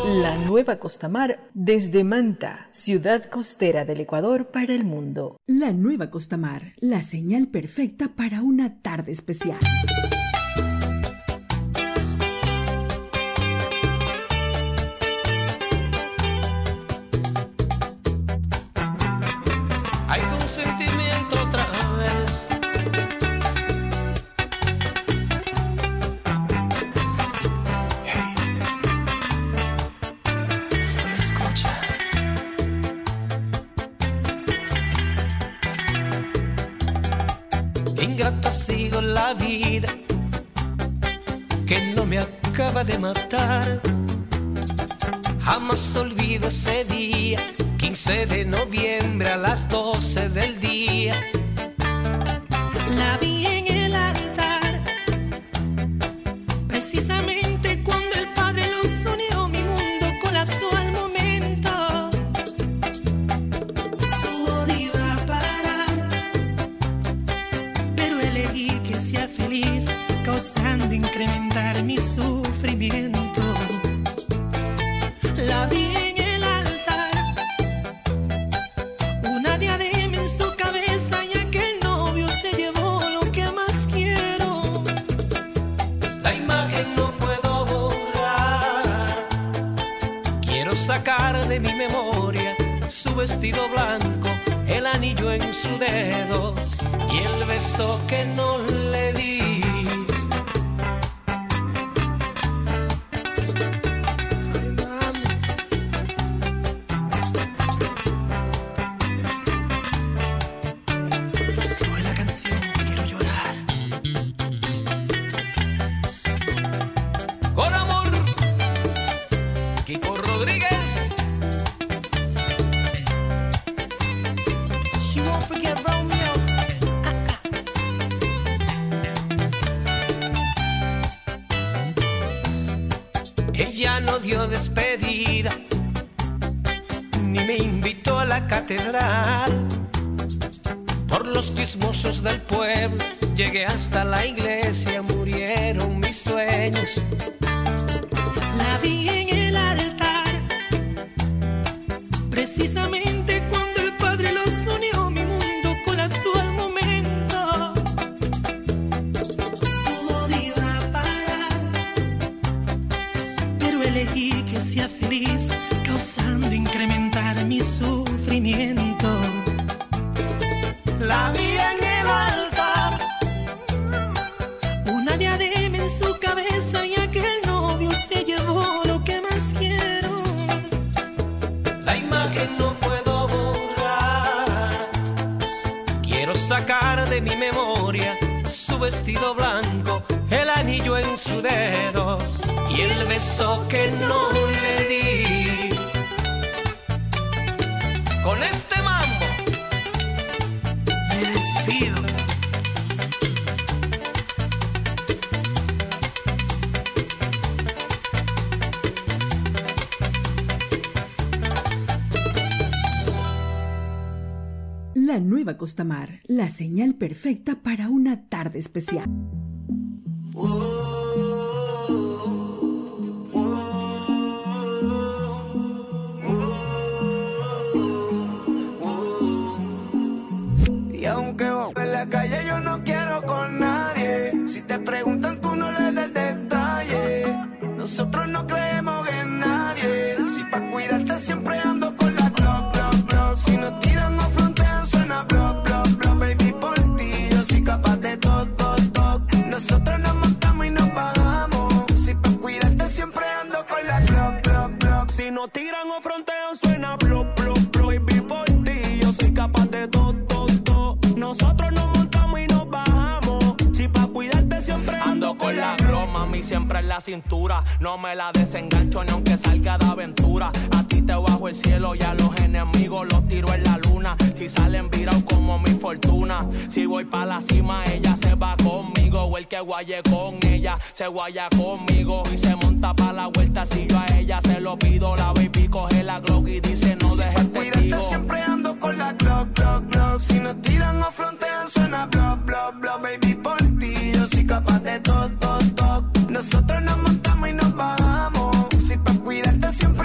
La Nueva Costamar desde Manta, ciudad costera del Ecuador para el mundo. La Nueva Costamar, la señal perfecta para una tarde especial. Hay consentimiento otra vez. Ingrata ha sido la vida que no me acaba de matar. Jamás olvido ese día, 15 de noviembre a las 12 del día. La vi en el altar, precisamente cuando el Padre los unió, mi mundo colapsó al momento. Su odio iba a parar, pero elegí que sea feliz, causando incrementar mi sufrimiento. La vi en el altar, una diadema en su cabeza, y aquel novio se llevó lo que más quiero. La imagen no puedo borrar, quiero sacar de mi memoria su vestido blanco, el anillo en su dedo y el beso que no le di. Ella no dio despedida, ni me invitó a la catedral. Por los chismosos del pueblo llegué hasta la iglesia, murieron mis sueños. La vi en el altar, precisamente cuando el Padre los unió, mi mundo colapsó al momento. Su odio iba a parar, pero elegí que sea feliz, causando incrementar mi sufrimiento. La vi en el altar, una diadema en su cabeza, y aquel novio se llevó lo que más quiero. la imagen no puedo borrar, quiero sacar de mi memoria su vestido blanco, el anillo en su dedo y el beso que no le di. Con este mambo me despido. La Nueva Costamar, la señal perfecta para una tarde especial. Y aunque vos en la calle yo no quiero con nadie, si te preguntan tú no le des detalle. Nosotros no creemos en nadie, si pa' cuidarte siempre ando con la Glock, Glock, Glock. Si nos tiran o frontean suena block, block, block. Baby, por ti yo soy capaz de todo, todo, todo. Nosotros nos montamos y nos bajamos, si pa' cuidarte siempre ando con la Glock, Glock, Glock. Si nos tiran o frontean suena block, block, block. Baby, por ti yo soy capaz de todo, todo, todo. Nosotros nos montamos y nos bajamos, si pa' cuidarte siempre ando con la Glock, mami, siempre en la cintura. No me la desengancho ni aunque salga de aventura. A ti te bajo el cielo y a los enemigos los tiro en la luna. Si salen virados como mi fortuna, si voy pa' la cima ella se va conmigo, o el que guaye con ella se guaya conmigo y se monta pa' la vuelta. Si yo a ella se lo pido, la baby coge la Glock y dice no dejes testigo. Cuídate, siempre ando con la Glock, Glock, Glock. Si nos tiran o frontean suena block, block, block. Baby, por ti yo soy capaz de todo, todo, todo. Nosotros nos montamos y nos bajamos, si pa' cuidarte siempre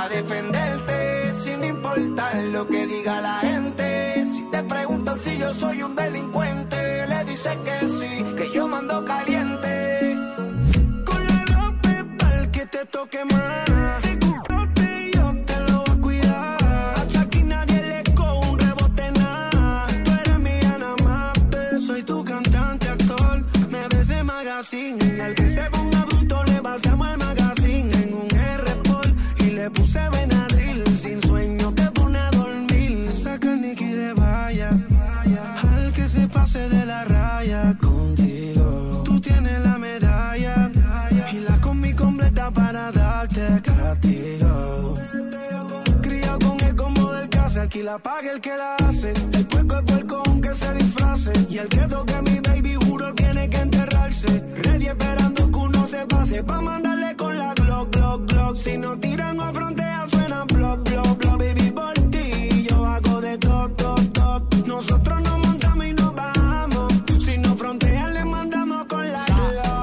pa' defenderte, sin importar lo que diga la gente. Si te preguntan si yo soy un delincuente, le dices que sí, que yo mando caliente. Con la ropa pa'l que te toque más. Seguro yo te lo voy a cuidar. A Chucky nadie le coge un rebote nada. Tú eres mi Ana Marte, soy tu cantante, actor. Me ves en magazine, y al que se ponga bruto le vaciamos el magazine. En un R-Pol y le puse Benadryl. Sin sueño te pone a dormir. Saca el Nicky de valla. Al que se pase de la raya contigo, tú tienes la medalla y la combi completa para darte castigo. Criado con el combo del casa, el que la paga, el que la hace. El puerco es puerco aunque se disfrace. Y el que toque mi baby juro tiene que enterrarse. Ready esperando que uno se pase pa' mandarle con la Glock, Glock, Glock. Si no tiran o frontean suenan block, block, block. Baby por ti yo hago de toc, toc, toc. Nosotros nos montamos y nos bajamos. Si no frontean le mandamos con la Glock.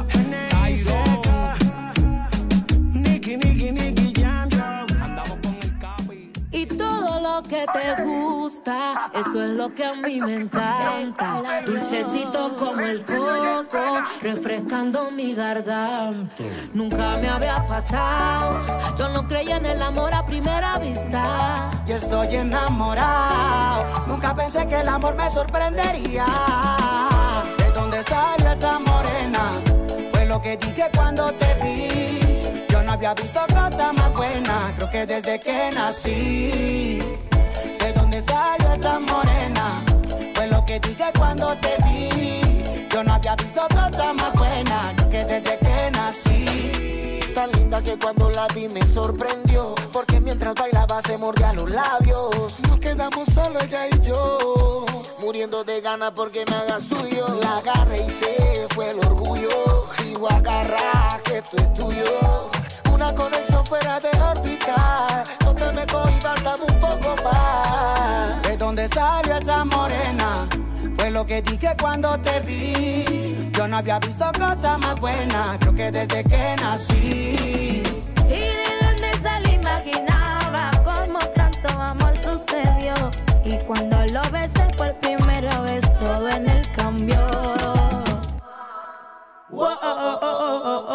Nicky, Nicky, Nicky Jam, Jam. Andamos con el capi. Y todo lo que te gusta, eso es lo que a mí me encanta. Dulcecito como el coco, refrescando mi garganta. Nunca me había pasado, yo no creía en el amor a primera vista. Yo estoy enamorado, nunca pensé que el amor me sorprendería. ¿De dónde salió esa morena? Fue lo que dije cuando te vi. Yo no había visto cosa más buena, creo que desde que nací. ¿De dónde salió esa morena? Fue lo que dije cuando te vi. Yo no había visto cosa más buena, creo que desde que nací. Tan linda que cuando la vi me sorprendió, porque mientras bailaba se mordía los labios. Nos quedamos solo ella y yo, muriendo de ganas porque me haga suyo. La agarré y se fue el orgullo. Digo agarra que esto es tuyo. Una conexión fuera de órbita. No te me cohibas, dame un poco más. ¿De dónde salió esa morena? Fue lo que dije cuando te vi. Yo no había visto cosa más buena, creo que desde que nací. Y de dónde salí imaginaba cómo tanto amor sucedió. Y cuando lo besé por primera vez todo en él cambió. Oh, oh, oh, oh, oh,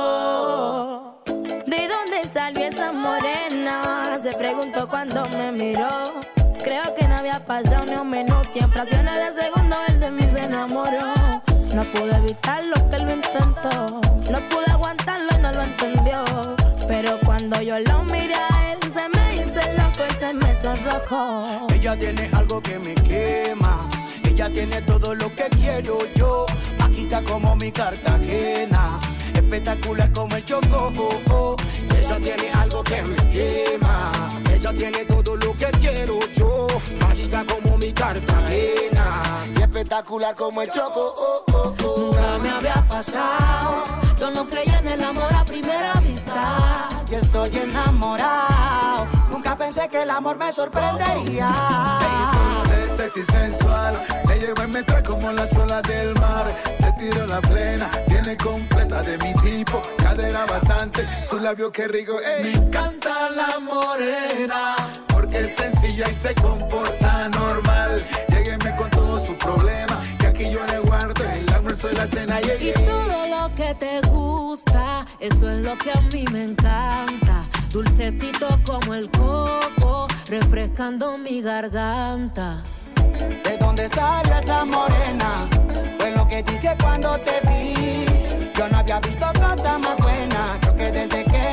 oh. ¿De dónde salió esa morena? Se preguntó cuando me miró. Creo que no había pasado ni un minuto y en fracciones de segundo él de mí se enamoró. No pude evitar lo que él lo intentó, no pude aguantarlo y no lo entendió. Pero cuando yo lo miré a él se me hizo loco y se me sonrojó. Ella tiene algo que me quema, ella tiene todo lo que quiero yo. Mágica como mi Cartagena, espectacular como el Choco. Ella tiene algo que me quema, ella tiene todo lo que quiero yo. Mágica como mi Cartagena, y espectacular como el Choco. Nunca me había pasado, yo no creía en el amor a primera vista. Yo estoy enamorado, nunca pensé que el amor me sorprendería. Dulce, sexy, sensual, me llevo en metro como las olas del mar. Te tiro la plena, viene completa de mi tipo. Cadera bastante, sus labios que rico. Me encanta la morena, porque es sencilla y se comporta normal. Llégueme con todos sus problemas, que aquí yo le guardo el almuerzo y la cena. Y todo lo que te gusta, eso es lo que a mí me encanta. Dulcecito como el coco, refrescando mi garganta. ¿De dónde salió esa morena? Fue lo que dije cuando te vi. Yo no había visto cosa más buena, creo que desde que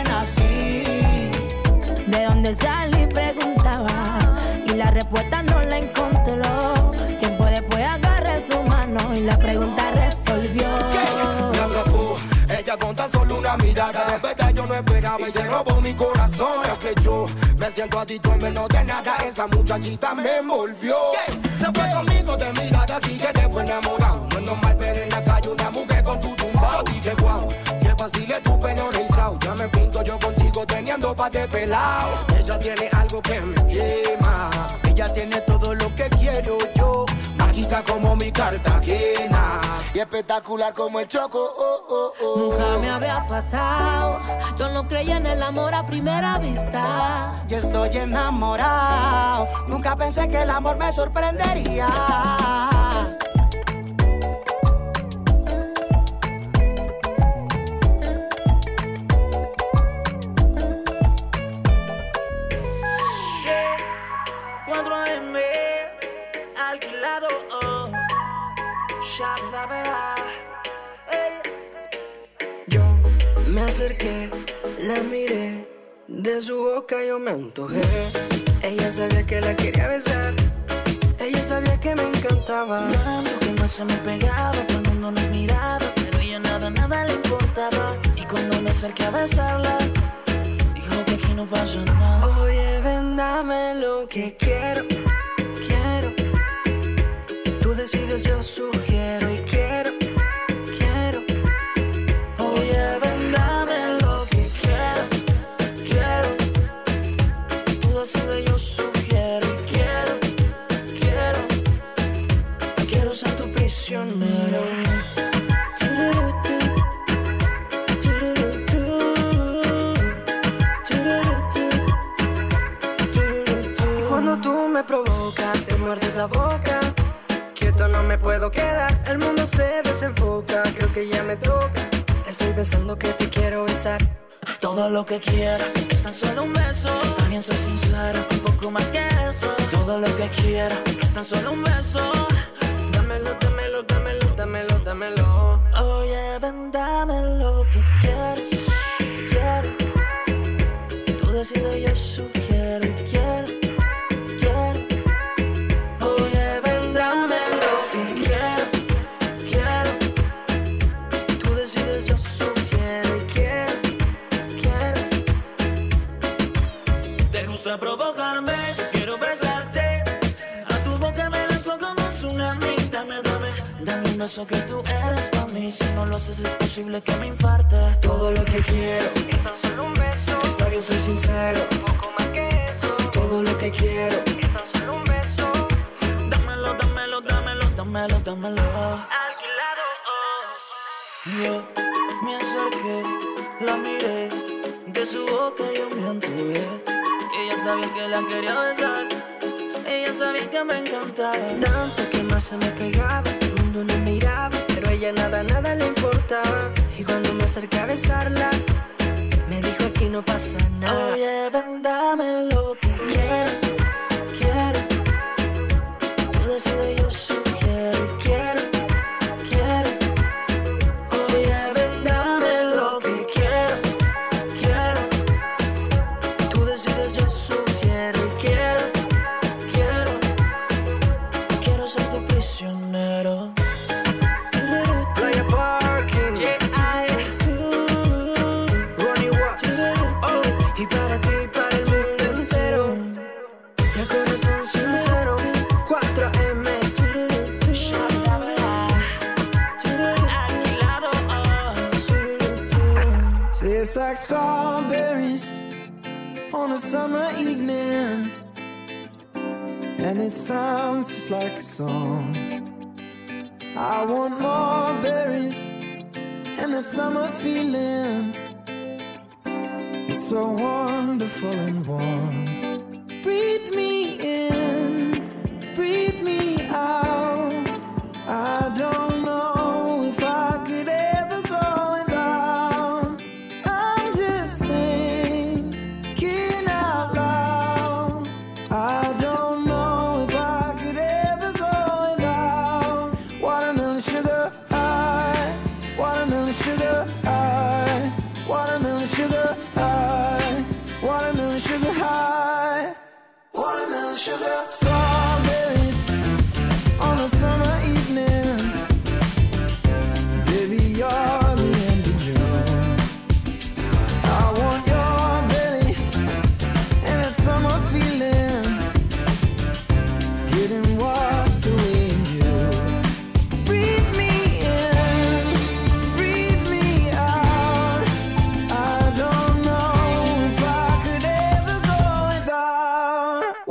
nací. ¿De dónde salí? Preguntaba y la respuesta no la encontró. Tiempo después agarré su mano y la pregunta resolvió. Me atrapó, ella con tan solo una mirada. De verdad yo no esperaba y se robó mi corazón. Es que yo me siento adicto en menos de nada. Esa muchachita me envolvió. Se fue conmigo de mirada aquí que te fue enamorado. No es normal ver en la calle una mujer con tu tumbao. Yo dije guau, que vacile tu pelo rizado. Ya me pinto yo contigo teniendo pa' de pelao. Ella tiene algo que me quema. Ella tiene todo lo que quiero yo, mágica como mi Cartagena y espectacular como el Choco. Nunca me había pasado, yo no creía en el amor a primera vista. Yo estoy enamorado, nunca pensé que el amor me sorprendería. Yo me acerqué, la miré, de su boca yo me antojé. Ella sabía que la quería besar, ella sabía que me encantaba. Tanto que más se me pegaba, todo el mundo nos miraba, pero ella nada le importaba. Y cuando me acerqué a besarla, dijo que aquí no pasa nada. Oye, ven, dame lo que quiero. Tú decides, yo sugiero y quiero. Oye, ven, dame lo que quiero. Tú decides, yo sugiero y quiero ser tu prisionero. Cuando tú me provocas, te muerdes la boca. No me puedo quedar, el mundo se desenfoca. Creo que ya me toca. Estoy pensando que te quiero besar. Todo lo que quiera es tan solo un beso. Está bien, soy sincero, un poco más que eso. Todo lo que quiera es tan solo un beso. Dámelo, dámelo, dámelo, dámelo, dámelo. Oye, ven, dame lo que quiero. Tú decides, yo sugiero y quiero. Provocarme, quiero besarte. A tu boca me lanzo como un tsunami. Dame un beso que tú eres para mí. Si no lo haces es posible que me infarte. Todo lo que quiero es tan solo un beso. Está bien, soy sincero, un poco más que eso. Todo lo que quiero es tan solo un beso. Dámelo, dámelo, dámelo, dámelo, dámelo. Alquilado, Yo me acerqué, la miré, de su boca yo me antojé. Ella sabía que la quería besar, ella sabía que me encantaba. Tanto que más se me pegaba, el mundo nos miraba, pero ella nada le importaba. Y cuando me acerqué a besarla, me dijo aquí no pasa nada. Oye, ven, dame lo que quiero. Tú decides, yo sugiero y quiero. Oye, ven, dame lo que quiero. Tú decides, yo sugiero y quiero ser tu prisionero. Playa Parking, Ronnie Watts, y para ti, para el mundo entero. Y el corazón sincero, 4M. Tastes like strawberries on a summer evening, and it sounds just like a song. I want more berries and that summer feeling. It's so wonderful and warm. Breathe me in, breathe me out. I don't know if I could ever go without. I'm just thinking out loud. I don't know if I could ever go without. Watermelon sugar high, watermelon sugar high, watermelon sugar high, watermelon sugar high, watermelon sugar. Strawberries on a summer evening. Baby, you're the end of June. I want your belly and that summer feeling, getting washed away in you. Breathe me in, breathe me out. I don't know if I could ever go without watermelon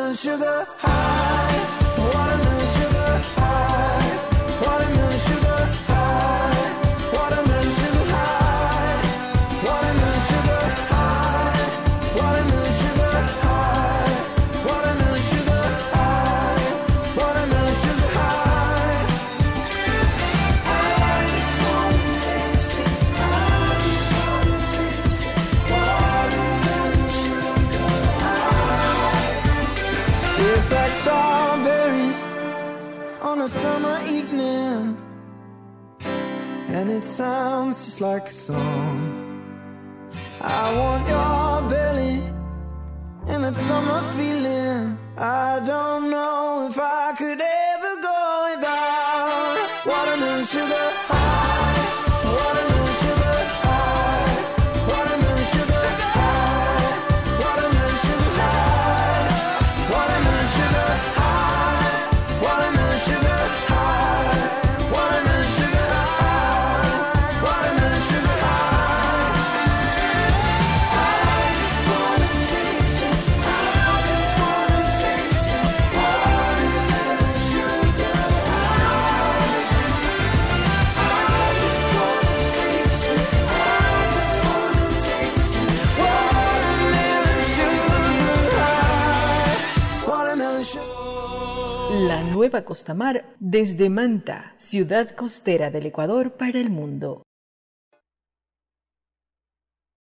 Watermelon sugar high, watermelon sugar high, watermelon sugar high, watermelon sugar high, watermelon sugar high, watermelon sugar high, watermelon sugar high, watermelon sugar high. I just wanna taste it, I just wanna taste it, watermelon sugar high. Tastes like strawberries on a summer evening, and it sounds just like a song. I want your belly and that summer feeling. I don't know if I could ever go without watermelon sugar high, watermelon sugar high, watermelon sugar high, watermelon sugar high, watermelon sugar high, watermelon sugar high, watermelon sugar high, watermelon sugar high. I just wanna taste it, I just wanna taste it, watermelon sugar high. I just wanna taste it, I just wanna taste it, watermelon sugar high, watermelon sugar. La nueva Costamar desde Manta, ciudad costera del Ecuador para el mundo.